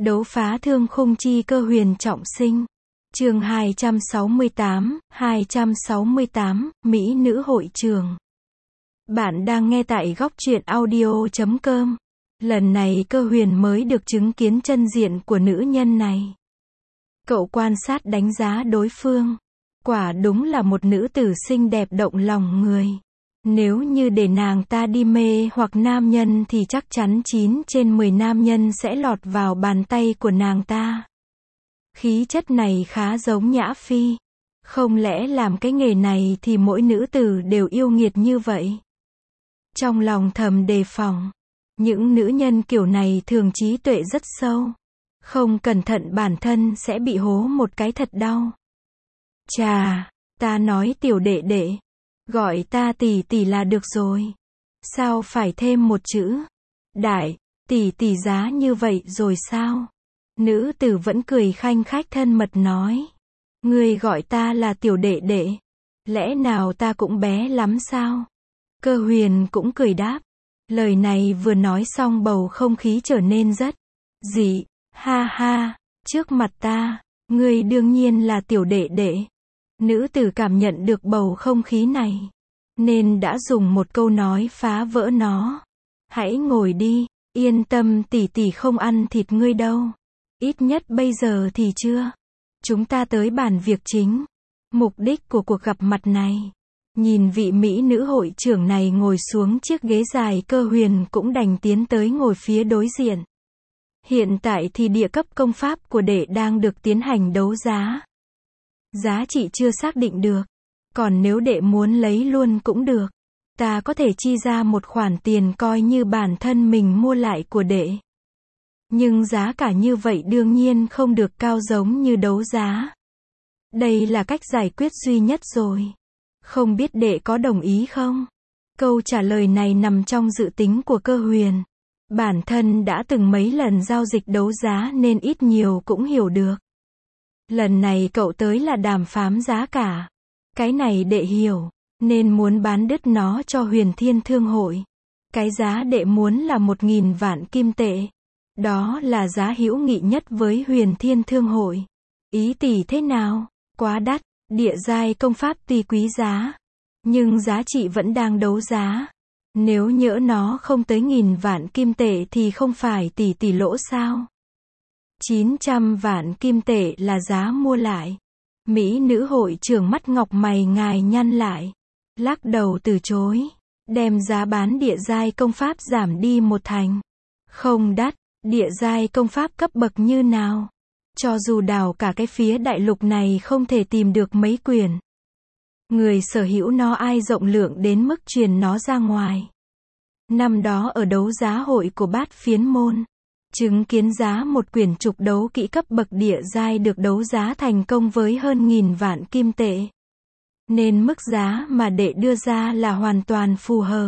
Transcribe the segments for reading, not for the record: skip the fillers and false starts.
Đấu phá thương khung chi cơ huyền trọng sinh. Chương 268, Mỹ nữ hội trường. Bạn đang nghe tại góc truyện audio.com. Lần này cơ huyền mới được chứng kiến chân diện của nữ nhân này. Cậu quan sát đánh giá đối phương. Quả đúng là một nữ tử xinh đẹp động lòng người. Nếu như để nàng ta đi mê hoặc nam nhân thì chắc chắn 9 trên 10 nam nhân sẽ lọt vào bàn tay của nàng ta. Khí chất này khá giống Nhã Phi. Không lẽ làm cái nghề này thì mỗi nữ tử đều yêu nghiệt như vậy? Trong lòng thầm đề phòng. Những nữ nhân kiểu này thường trí tuệ rất sâu. Không cẩn thận bản thân sẽ bị hố một cái thật đau. Chà, ta nói tiểu đệ đệ. Gọi ta tỷ tỷ là được rồi. Sao phải thêm một chữ? Đại, tỷ giá như vậy rồi sao? Nữ tử vẫn cười khanh khách thân mật nói. Ngươi gọi ta là tiểu đệ đệ. Lẽ nào ta cũng bé lắm sao? Cơ huyền cũng cười đáp. Lời này vừa nói xong bầu không khí trở nên rất dị. Ha ha, trước mặt ta, ngươi đương nhiên là tiểu đệ đệ. Nữ tử cảm nhận được bầu không khí này, nên đã dùng một câu nói phá vỡ nó. Hãy ngồi đi, yên tâm tỷ không ăn thịt ngươi đâu. Ít nhất bây giờ thì chưa. Chúng ta tới bàn việc chính. Mục đích của cuộc gặp mặt này. Nhìn vị mỹ nữ hội trưởng này ngồi xuống chiếc ghế dài, cơ huyền cũng đành tiến tới ngồi phía đối diện. Hiện tại thì địa cấp công pháp của đệ đang được tiến hành đấu giá. Giá trị chưa xác định được. Còn nếu đệ muốn lấy luôn cũng được. Ta có thể chi ra một khoản tiền coi như bản thân mình mua lại của đệ. Nhưng giá cả như vậy đương nhiên không được cao giống như đấu giá. Đây là cách giải quyết duy nhất rồi. Không biết đệ có đồng ý không? Câu trả lời này nằm trong dự tính của cơ huyền. Bản thân đã từng mấy lần giao dịch đấu giá nên ít nhiều cũng hiểu được. Lần này cậu tới là đàm phán giá cả. Cái này đệ hiểu, nên muốn bán đứt nó cho Huyền Thiên Thương Hội. Cái giá đệ muốn là 1.000 vạn kim tệ. Đó là giá hữu nghị nhất với Huyền Thiên Thương Hội. Ý tỷ thế nào? Quá đắt, địa giai công pháp tuy quý giá, nhưng giá trị vẫn đang đấu giá. Nếu nhỡ nó không tới 1.000 vạn kim tệ thì không phải tỷ lỗ sao? 900 vạn kim tệ là giá mua lại. Mỹ nữ hội trưởng mắt ngọc mày ngài nhăn lại. Lắc đầu từ chối. Đem giá bán địa giai công pháp giảm đi 1/10. Không đắt, địa giai công pháp cấp bậc như nào? Cho dù đào cả cái phía đại lục này không thể tìm được mấy quyển. Người sở hữu nó ai rộng lượng đến mức truyền nó ra ngoài. Năm đó ở đấu giá hội của Bát Phiến Môn, chứng kiến giá một quyển trục đấu kỹ cấp bậc địa giai được đấu giá thành công với hơn 1.000 vạn kim tệ. Nên mức giá mà đệ đưa ra là hoàn toàn phù hợp.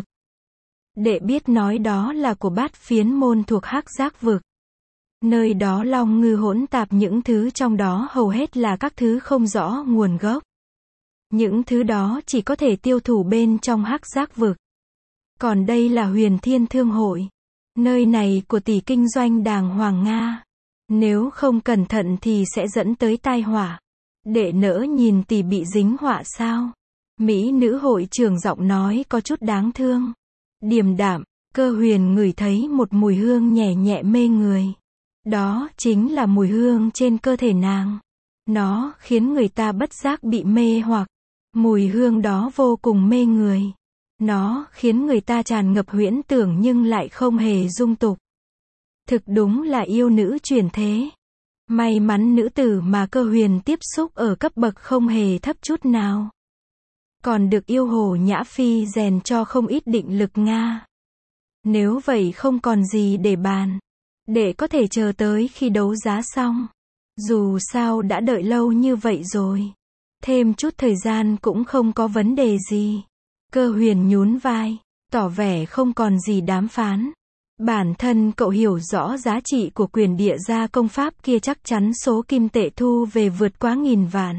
Đệ biết nói đó là của Bát Phiến Môn thuộc Hắc Giác Vực. Nơi đó long ngư hỗn tạp, những thứ trong đó hầu hết là các thứ không rõ nguồn gốc. Những thứ đó chỉ có thể tiêu thụ bên trong Hắc Giác Vực. Còn đây là Huyền Thiên Thương Hội. Nơi này của tỷ kinh doanh đàng hoàng Nga. Nếu không cẩn thận thì sẽ dẫn tới tai họa. Đệ nỡ nhìn tỷ bị dính họa sao? Mỹ nữ hội trưởng giọng nói có chút đáng thương. Điềm đạm, cơ huyền ngửi thấy một mùi hương nhẹ nhẹ mê người. Đó chính là mùi hương trên cơ thể nàng. Nó khiến người ta bất giác bị mê hoặc. Mùi hương đó vô cùng mê người. Nó khiến người ta tràn ngập huyễn tưởng nhưng lại không hề dung tục. Thực đúng là yêu nữ chuyển thế. May mắn nữ tử mà cơ huyền tiếp xúc ở cấp bậc không hề thấp chút nào. Còn được yêu hồ Nhã Phi rèn cho không ít định lực Nga. Nếu vậy không còn gì để bàn. Để có thể chờ tới khi đấu giá xong. Dù sao đã đợi lâu như vậy rồi. Thêm chút thời gian cũng không có vấn đề gì. Cơ huyền nhún vai, tỏ vẻ không còn gì đàm phán. Bản thân cậu hiểu rõ giá trị của quyền địa gia công pháp kia, chắc chắn số kim tệ thu về vượt quá 1.000 vạn.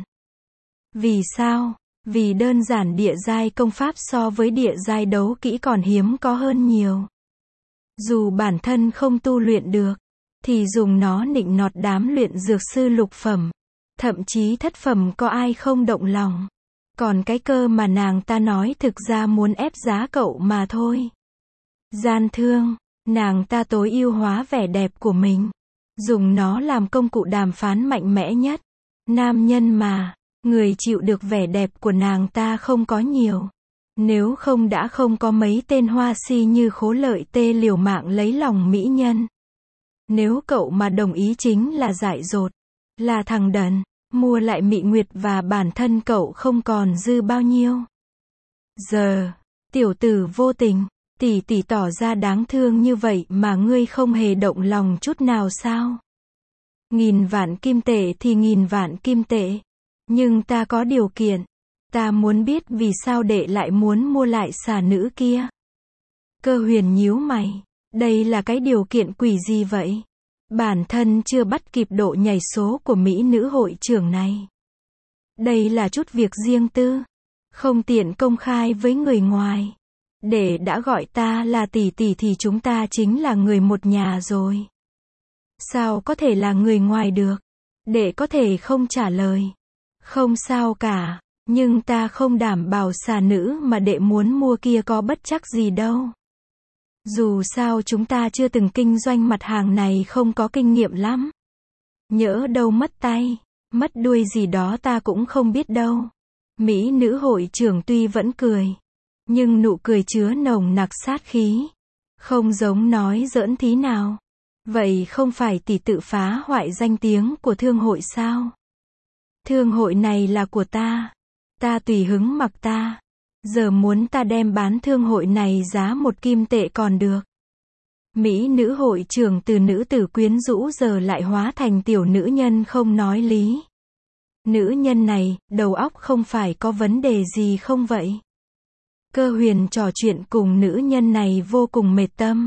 Vì sao? Vì đơn giản địa giai công pháp so với địa giai đấu kỹ còn hiếm có hơn nhiều. Dù bản thân không tu luyện được, thì dùng nó nịnh nọt đám luyện dược sư lục phẩm. Thậm chí thất phẩm có ai không động lòng. Còn cái cơ mà nàng ta nói thực ra muốn ép giá cậu mà thôi. Gian thương, nàng ta tối ưu hóa vẻ đẹp của mình. Dùng nó làm công cụ đàm phán mạnh mẽ nhất. Nam nhân mà, người chịu được vẻ đẹp của nàng ta không có nhiều. Nếu không đã không có mấy tên hoa si như Khố Lợi Tê liều mạng lấy lòng mỹ nhân. Nếu cậu mà đồng ý chính là dại dột, là thằng đần, mua lại Mị Nguyệt và bản thân cậu không còn dư bao nhiêu. Giờ, tiểu tử vô tình, tỷ tỷ tỏ ra đáng thương như vậy mà ngươi không hề động lòng chút nào sao? 1000 vạn kim tệ thì 1000 vạn kim tệ. Nhưng ta có điều kiện. Ta muốn biết vì sao đệ lại muốn mua lại xà nữ kia. Cơ Huyền nhíu mày. Đây là cái điều kiện quỷ gì vậy? Bản thân chưa bắt kịp độ nhảy số của mỹ nữ hội trưởng này. Đây là chút việc riêng tư. Không tiện công khai với người ngoài. Đệ đã gọi ta là tỷ tỷ thì chúng ta chính là người một nhà rồi. Sao có thể là người ngoài được? Đệ có thể không trả lời. Không sao cả. Nhưng ta không đảm bảo xà nữ mà đệ muốn mua kia có bất chắc gì đâu. Dù sao chúng ta chưa từng kinh doanh mặt hàng này không có kinh nghiệm lắm. Nhỡ đâu mất tay, mất đuôi gì đó ta cũng không biết đâu. Mỹ nữ hội trưởng tuy vẫn cười. Nhưng nụ cười chứa nồng nặc sát khí. Không giống nói giỡn tí nào. Vậy không phải tỷ tự phá hoại danh tiếng của thương hội sao? Thương hội này là của ta. Ta tùy hứng mặc ta. Giờ muốn ta đem bán thương hội này giá 1 kim tệ còn được. Mỹ nữ hội trưởng từ nữ tử quyến rũ giờ lại hóa thành tiểu nữ nhân không nói lý. Nữ nhân này, đầu óc không phải có vấn đề gì không vậy? Cơ Huyền trò chuyện cùng nữ nhân này vô cùng mệt tâm.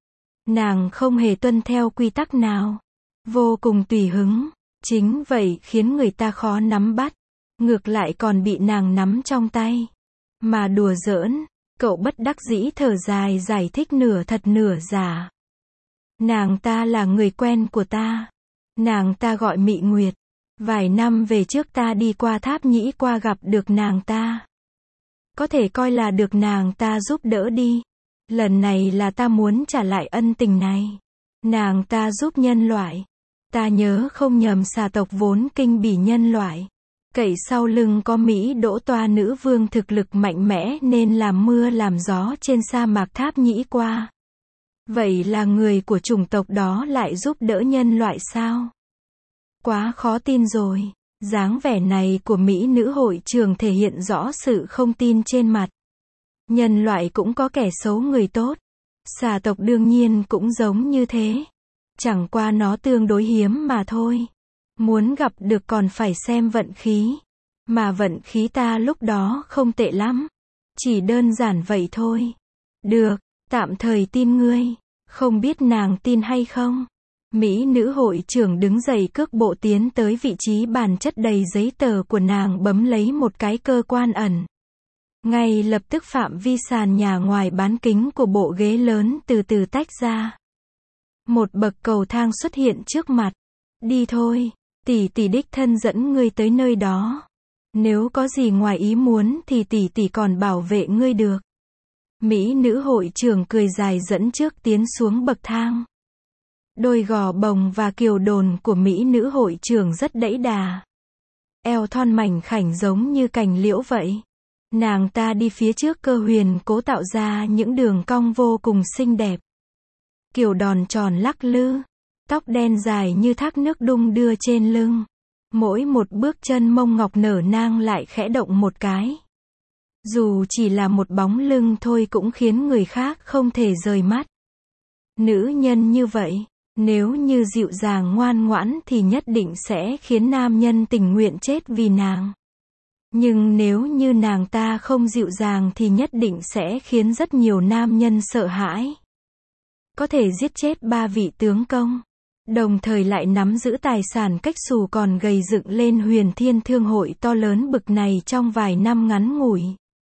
Nàng không hề tuân theo quy tắc nào. Vô cùng tùy hứng. Chính vậy khiến người ta khó nắm bắt. Ngược lại còn bị nàng nắm trong tay. Mà đùa giỡn, cậu bất đắc dĩ thở dài giải thích nửa thật nửa giả. Nàng ta là người quen của ta. Nàng ta gọi Mị Nguyệt. Vài năm về trước ta đi qua Tháp Nhĩ qua gặp được nàng ta. Có thể coi là được nàng ta giúp đỡ đi. Lần này là ta muốn trả lại ân tình này. Nàng ta giúp nhân loại. Ta nhớ không nhầm xà tộc vốn kinh bỉ nhân loại. Cậy sau lưng có Mỹ Đỗ Toa nữ vương thực lực mạnh mẽ nên làm mưa làm gió trên sa mạc Tháp Nhĩ qua. Vậy là người của chủng tộc đó lại giúp đỡ nhân loại sao? Quá khó tin rồi. Dáng vẻ này của Mỹ nữ hội trưởng thể hiện rõ sự không tin trên mặt. Nhân loại cũng có kẻ xấu người tốt. Xà tộc đương nhiên cũng giống như thế. Chẳng qua nó tương đối hiếm mà thôi. Muốn gặp được còn phải xem vận khí. Mà vận khí ta lúc đó không tệ lắm. Chỉ đơn giản vậy thôi. Được, tạm thời tin ngươi. Không biết nàng tin hay không? Mỹ nữ hội trưởng đứng dậy cước bộ tiến tới vị trí bàn chất đầy giấy tờ của nàng bấm lấy một cái cơ quan ẩn. Ngay lập tức phạm vi sàn nhà ngoài bán kính của bộ ghế lớn từ từ tách ra. Một bậc cầu thang xuất hiện trước mặt. Đi thôi, tỷ tỷ đích thân dẫn ngươi tới nơi đó. Nếu có gì ngoài ý muốn thì tỷ tỷ còn bảo vệ ngươi được. Mỹ nữ hội trưởng cười dài dẫn trước tiến xuống bậc thang. Đôi gò bồng và kiều đồn của Mỹ nữ hội trưởng rất đẫy đà. Eo thon mảnh khảnh giống như cành liễu vậy. Nàng ta đi phía trước Cơ Huyền cố tạo ra những đường cong vô cùng xinh đẹp. Kiều đòn tròn lắc lư. Tóc đen dài như thác nước đung đưa trên lưng. Mỗi một bước chân mông ngọc nở nang lại khẽ động một cái. Dù chỉ là một bóng lưng thôi cũng khiến người khác không thể rời mắt. Nữ nhân như vậy, nếu như dịu dàng ngoan ngoãn thì nhất định sẽ khiến nam nhân tình nguyện chết vì nàng. Nhưng nếu như nàng ta không dịu dàng thì nhất định sẽ khiến rất nhiều nam nhân sợ hãi. Có thể giết chết 3 vị tướng công. Đồng thời lại nắm giữ tài sản cách xù còn gầy dựng lên Huyền Thiên Thương hội to lớn bực này trong vài năm ngắn ngủi.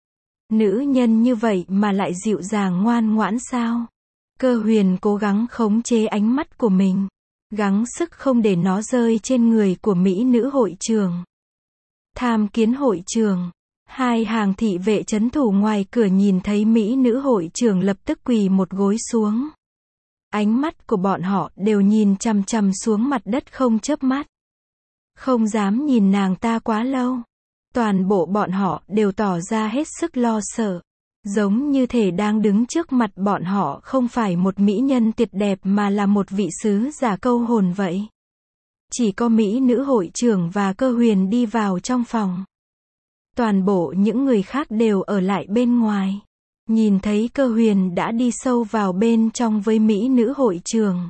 Nữ nhân như vậy mà lại dịu dàng ngoan ngoãn sao? Cơ Huyền cố gắng khống chế ánh mắt của mình. gắng sức không để nó rơi trên người của mỹ nữ hội trường. Tham kiến hội trường. Hai hàng thị vệ trấn thủ ngoài cửa nhìn thấy mỹ nữ hội trưởng lập tức quỳ một gối xuống. Ánh mắt của bọn họ đều nhìn chằm chằm xuống mặt đất không chớp mắt. Không dám nhìn nàng ta quá lâu. Toàn bộ bọn họ đều tỏ ra hết sức lo sợ. Giống như thể đang đứng trước mặt bọn họ không phải một mỹ nhân tuyệt đẹp mà là một vị sứ giả câu hồn vậy. Chỉ có mỹ nữ hội trưởng và Cơ Huyền đi vào trong phòng. Toàn bộ những người khác đều ở lại bên ngoài. Nhìn thấy Cơ Huyền đã đi sâu vào bên trong với mỹ nữ hội trưởng.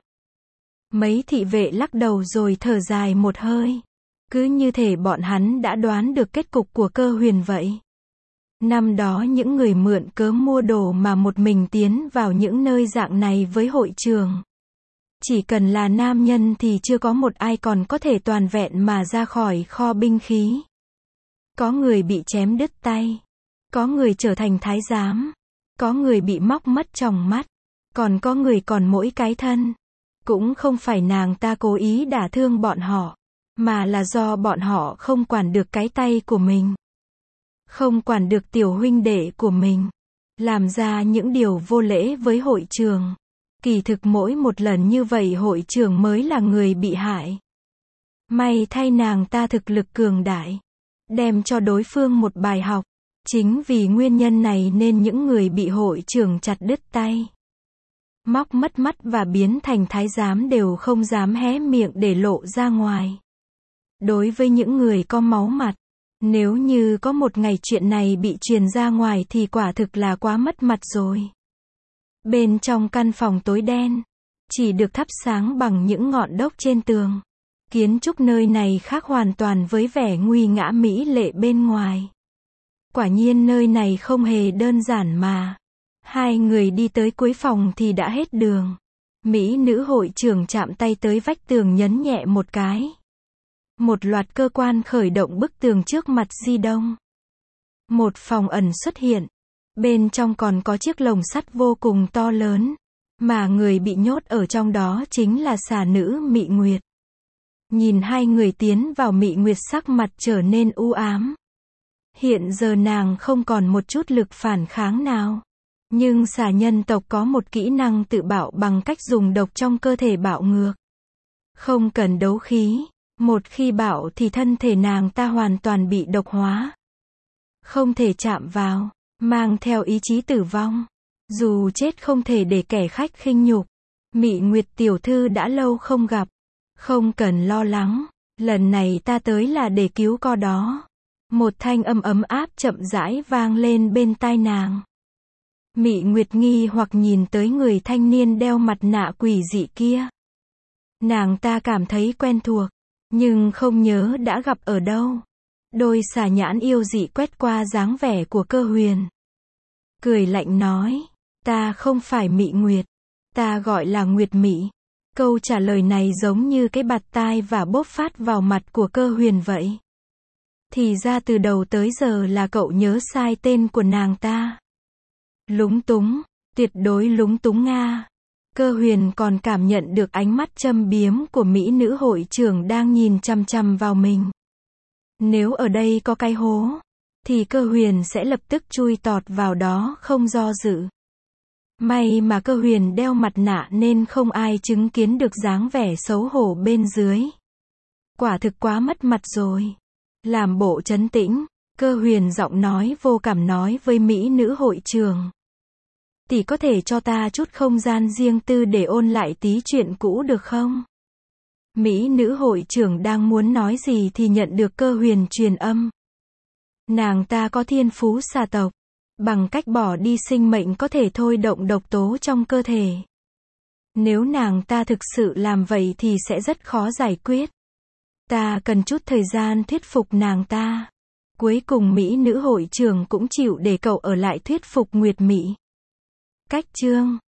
Mấy thị vệ lắc đầu rồi thở dài một hơi. Cứ như thể bọn hắn đã đoán được kết cục của Cơ Huyền vậy. Năm đó những người mượn cớ mua đồ mà một mình tiến vào những nơi dạng này với hội trường. Chỉ cần là nam nhân thì chưa có một ai còn có thể toàn vẹn mà ra khỏi kho binh khí. Có người bị chém đứt tay. Có người trở thành thái giám. Có người bị móc mất tròng mắt. Còn có người còn mỗi cái thân. Cũng không phải nàng ta cố ý đả thương bọn họ. Mà là do bọn họ không quản được cái tay của mình. Không quản được tiểu huynh đệ của mình. Làm ra những điều vô lễ với hội trường. Kỳ thực mỗi một lần như vậy hội trưởng mới là người bị hại. May thay nàng ta thực lực cường đại. Đem cho đối phương một bài học. Chính vì nguyên nhân này nên những người bị hội trưởng chặt đứt tay, móc mất mắt và biến thành thái giám đều không dám hé miệng để lộ ra ngoài. Đối với những người có máu mặt, nếu như có một ngày chuyện này bị truyền ra ngoài thì quả thực là quá mất mặt rồi. Bên trong căn phòng tối đen, chỉ được thắp sáng bằng những ngọn đốc trên tường. Kiến trúc nơi này khác hoàn toàn với vẻ nguy ngã mỹ lệ bên ngoài. Quả nhiên nơi này không hề đơn giản mà. Hai người đi tới cuối phòng thì đã hết đường. Mỹ nữ hội trưởng chạm tay tới vách tường nhấn nhẹ một cái. Một loạt cơ quan khởi động bức tường trước mặt di động. Một phòng ẩn xuất hiện. Bên trong còn có chiếc lồng sắt vô cùng to lớn. Mà người bị nhốt ở trong đó chính là xà nữ Mị Nguyệt. Nhìn hai người tiến vào, Mị Nguyệt sắc mặt trở nên u ám. Hiện giờ nàng không còn một chút lực phản kháng nào. Nhưng xà nhân tộc có một kỹ năng tự bạo bằng cách dùng độc trong cơ thể bạo ngược. Không cần đấu khí. Một khi bạo thì thân thể nàng ta hoàn toàn bị độc hóa. Không thể chạm vào. Mang theo ý chí tử vong. Dù chết không thể để kẻ khách khinh nhục. Mị Nguyệt tiểu thư đã lâu không gặp. Không cần lo lắng. Lần này ta tới là để cứu co đó. Một thanh âm ấm áp chậm rãi vang lên bên tai nàng. Mị Nguyệt nghi hoặc nhìn tới người thanh niên đeo mặt nạ quỷ dị kia. Nàng ta cảm thấy quen thuộc, nhưng không nhớ đã gặp ở đâu. Đôi xà nhãn yêu dị quét qua dáng vẻ của Cơ Huyền. Cười lạnh nói, ta không phải Mị Nguyệt, ta gọi là Nguyệt Mị. Câu trả lời này giống như cái bạt tai và bóp phát vào mặt của Cơ Huyền vậy. Thì ra từ đầu tới giờ là cậu nhớ sai tên của nàng ta. Lúng túng, tuyệt đối lúng túng nga. Cơ Huyền còn cảm nhận được ánh mắt châm biếm của mỹ nữ hội trưởng đang nhìn chằm chằm vào mình. Nếu ở đây có cái hố, thì Cơ Huyền sẽ lập tức chui tọt vào đó không do dự. May mà Cơ Huyền đeo mặt nạ nên không ai chứng kiến được dáng vẻ xấu hổ bên dưới. Quả thực quá mất mặt rồi. Làm bộ trấn tĩnh, Cơ Huyền giọng nói vô cảm nói với mỹ nữ hội trưởng. Tỷ có thể cho ta chút không gian riêng tư để ôn lại tí chuyện cũ được không? Mỹ nữ hội trưởng đang muốn nói gì thì nhận được Cơ Huyền truyền âm. Nàng ta có thiên phú xà tộc. Bằng cách bỏ đi sinh mệnh có thể thôi động độc tố trong cơ thể. Nếu nàng ta thực sự làm vậy thì sẽ rất khó giải quyết. Ta cần chút thời gian thuyết phục nàng ta. Cuối cùng mỹ nữ hội trưởng cũng chịu để cậu ở lại thuyết phục Nguyệt Mị. Cách chương